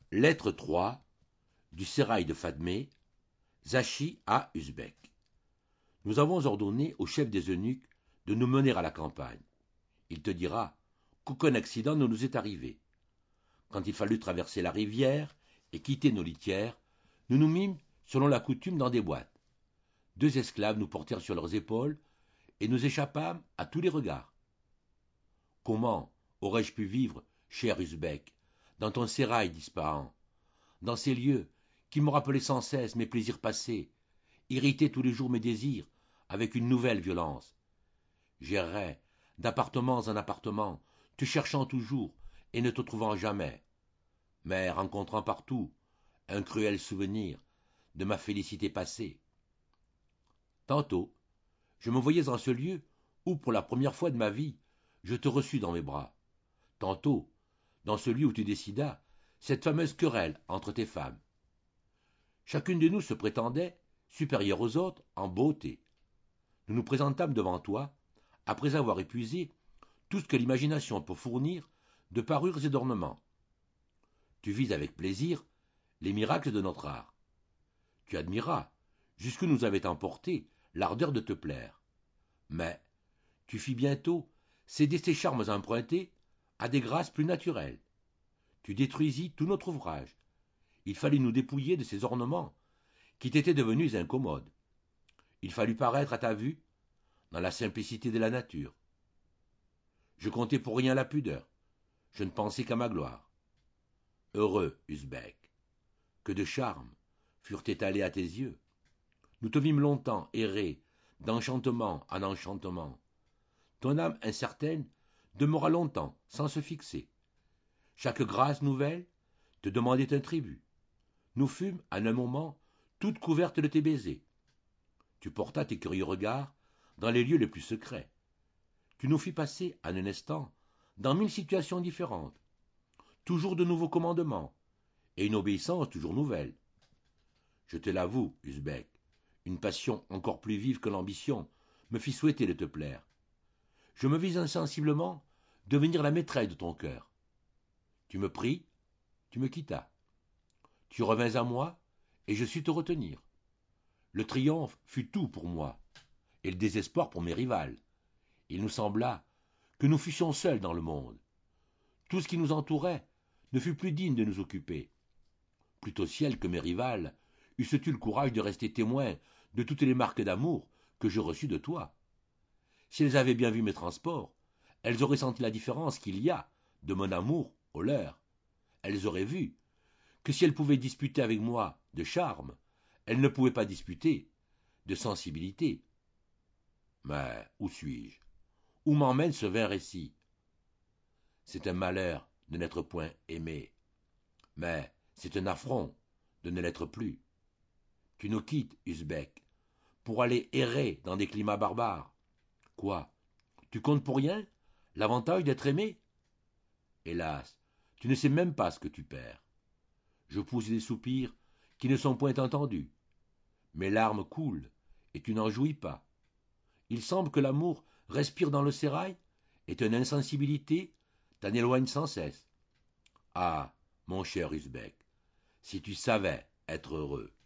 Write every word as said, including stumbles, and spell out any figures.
Lettre trois du sérail de Fadmé, Zachi à Usbek. Nous avons ordonné au chef des eunuques de nous mener à la campagne. Il te dira qu'aucun accident ne nous est arrivé. Quand il fallut traverser la rivière et quitter nos litières, nous nous mîmes, selon la coutume, dans des boîtes. Deux esclaves nous portèrent sur leurs épaules et nous échappâmes à tous les regards. Comment aurais-je pu vivre, cher Usbek, dans ton sérail d'Ispahan, dans ces lieux qui me rappelaient sans cesse mes plaisirs passés, irritaient tous les jours mes désirs avec une nouvelle violence. J'errais d'appartement en appartement, te cherchant toujours et ne te trouvant jamais, mais rencontrant partout un cruel souvenir de ma félicité passée. Tantôt, je me voyais en ce lieu où, pour la première fois de ma vie, je te reçus dans mes bras. Tantôt, dans ce lieu où tu décidas cette fameuse querelle entre tes femmes. Chacune de nous se prétendait supérieure aux autres en beauté. Nous nous présentâmes devant toi, après avoir épuisé tout ce que l'imagination peut fournir de parures et d'ornements. Tu vis avec plaisir les miracles de notre art. Tu admiras jusqu'où nous avait emporté l'ardeur de te plaire. Mais tu fis bientôt céder ces charmes empruntés à des grâces plus naturelles. Tu détruisis tout notre ouvrage. Il fallut nous dépouiller de ces ornements qui t'étaient devenus incommodes. Il fallut paraître à ta vue dans la simplicité de la nature. Je comptais pour rien la pudeur. Je ne pensais qu'à ma gloire. Heureux, Usbek, que de charmes furent étalés à tes yeux. Nous te vîmes longtemps errer d'enchantement en enchantement. Ton âme incertaine demeura longtemps sans se fixer. Chaque grâce nouvelle te demandait un tribut. Nous fûmes, en un moment, toutes couvertes de tes baisers. Tu portas tes curieux regards dans les lieux les plus secrets. Tu nous fis passer, en un instant, dans mille situations différentes. Toujours de nouveaux commandements, et une obéissance toujours nouvelle. Je te l'avoue, Usbek, une passion encore plus vive que l'ambition me fit souhaiter de te plaire. Je me vis insensiblement devenir la maîtresse de ton cœur. Tu me pris, tu me quittas. Tu revins à moi, et je sus te retenir. Le triomphe fut tout pour moi, et le désespoir pour mes rivales. Il nous sembla que nous fussions seuls dans le monde. Tout ce qui nous entourait ne fut plus digne de nous occuper. Plutôt ciel que mes rivales eusses-tu le courage de rester témoins de toutes les marques d'amour que je reçus de toi. Si elles avaient bien vu mes transports, elles auraient senti la différence qu'il y a de mon amour au leur. Elles auraient vu que si elles pouvaient disputer avec moi de charme, elles ne pouvaient pas disputer de sensibilité. Mais où suis-je? Où m'emmène ce vain récit? C'est un malheur de n'être point aimé, mais c'est un affront de ne l'être plus. Tu nous quittes, Usbek, pour aller errer dans des climats barbares. Quoi? Tu comptes pour rien l'avantage d'être aimé? Hélas, tu ne sais même pas ce que tu perds. Je pousse des soupirs qui ne sont point entendus. Mes larmes coulent, et tu n'en jouis pas. Il semble que l'amour respire dans le sérail, et ton insensibilité t'en éloigne sans cesse. Ah, mon cher Usbek, si tu savais être heureux.